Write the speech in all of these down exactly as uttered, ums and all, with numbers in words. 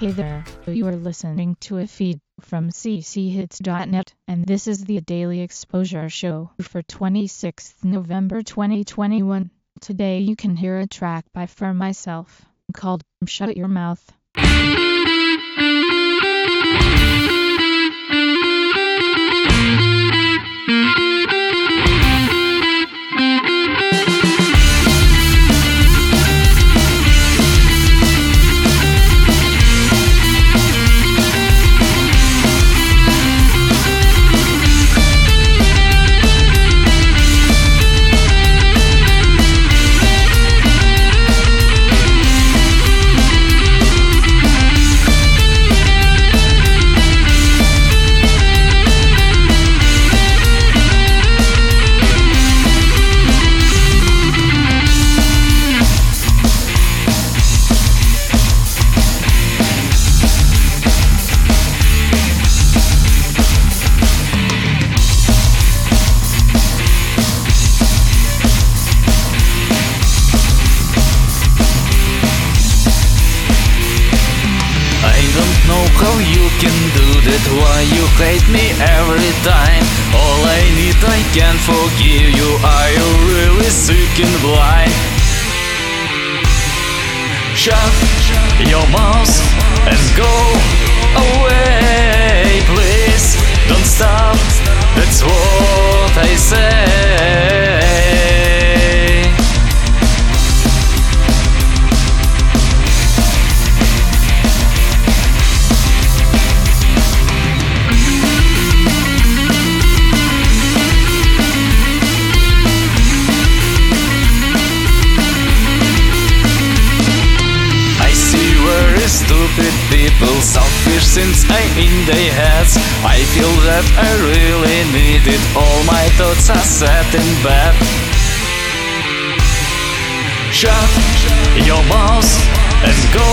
Hey there, you are listening to a feed from c c hits dot net, and this is the Daily Exposure Show for twenty-sixth November twenty twenty-one. Today you can hear a track by For Myself, called Shut Your Mouth. How you can do that, why you hate me every time? All I need, I can forgive you. Are you really sick and blind? Shut your mouth and go away, please. Don't stop, that's what I say. Stupid people, selfish since I'm in their heads. I feel that I really need it. All my thoughts are set in bed. Shut your mouth and go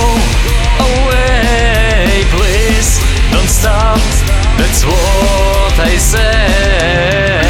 away, please. Don't stop, that's what I say.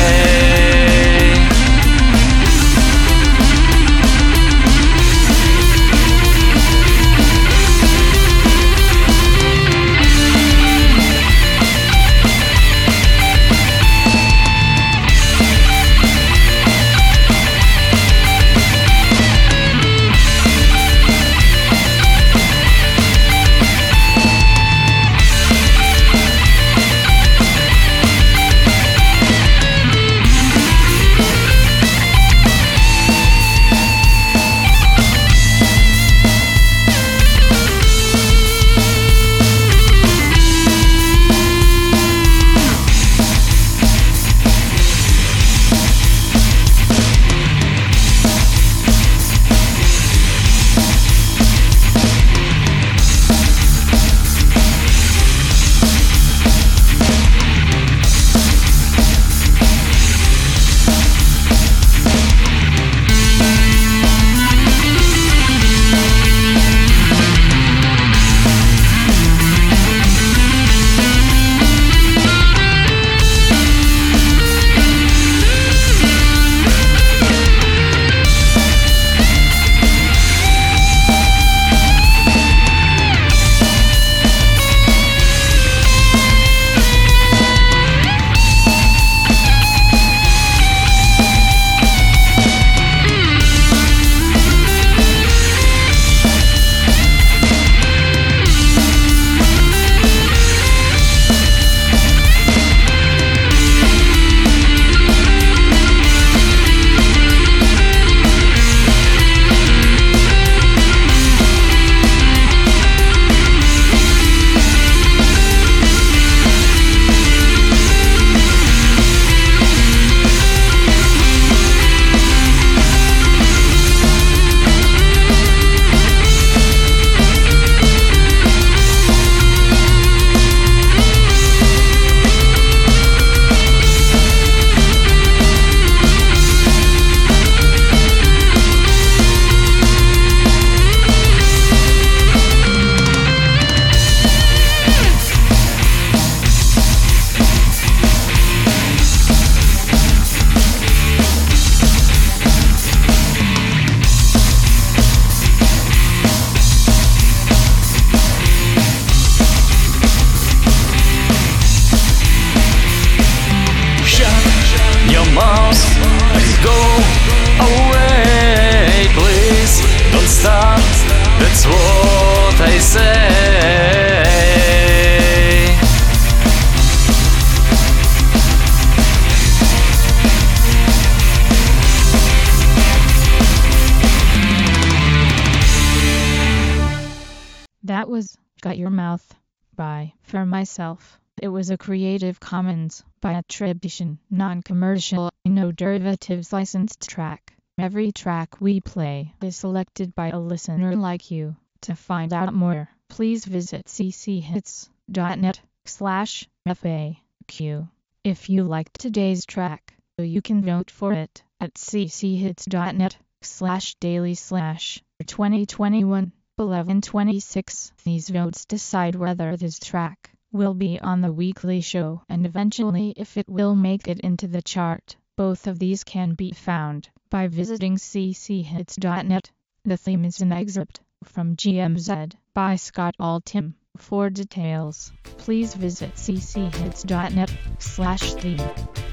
was Got Your Mouth by For Myself. It was a Creative Commons by attribution, non-commercial, no derivatives licensed track. Every track we play is selected by a listener like you. To find out more, please visit cchits.net slash FAQ. If you liked today's track, you can vote for it at cchits.net slash daily slash twenty twenty-one eleven twenty-six. These votes decide whether this track will be on the weekly show and eventually if it will make it into the chart. Both of these can be found by visiting cchits.net. The theme is an excerpt from G M Z by Scott Altham. For details, please visit cchits.net slash theme.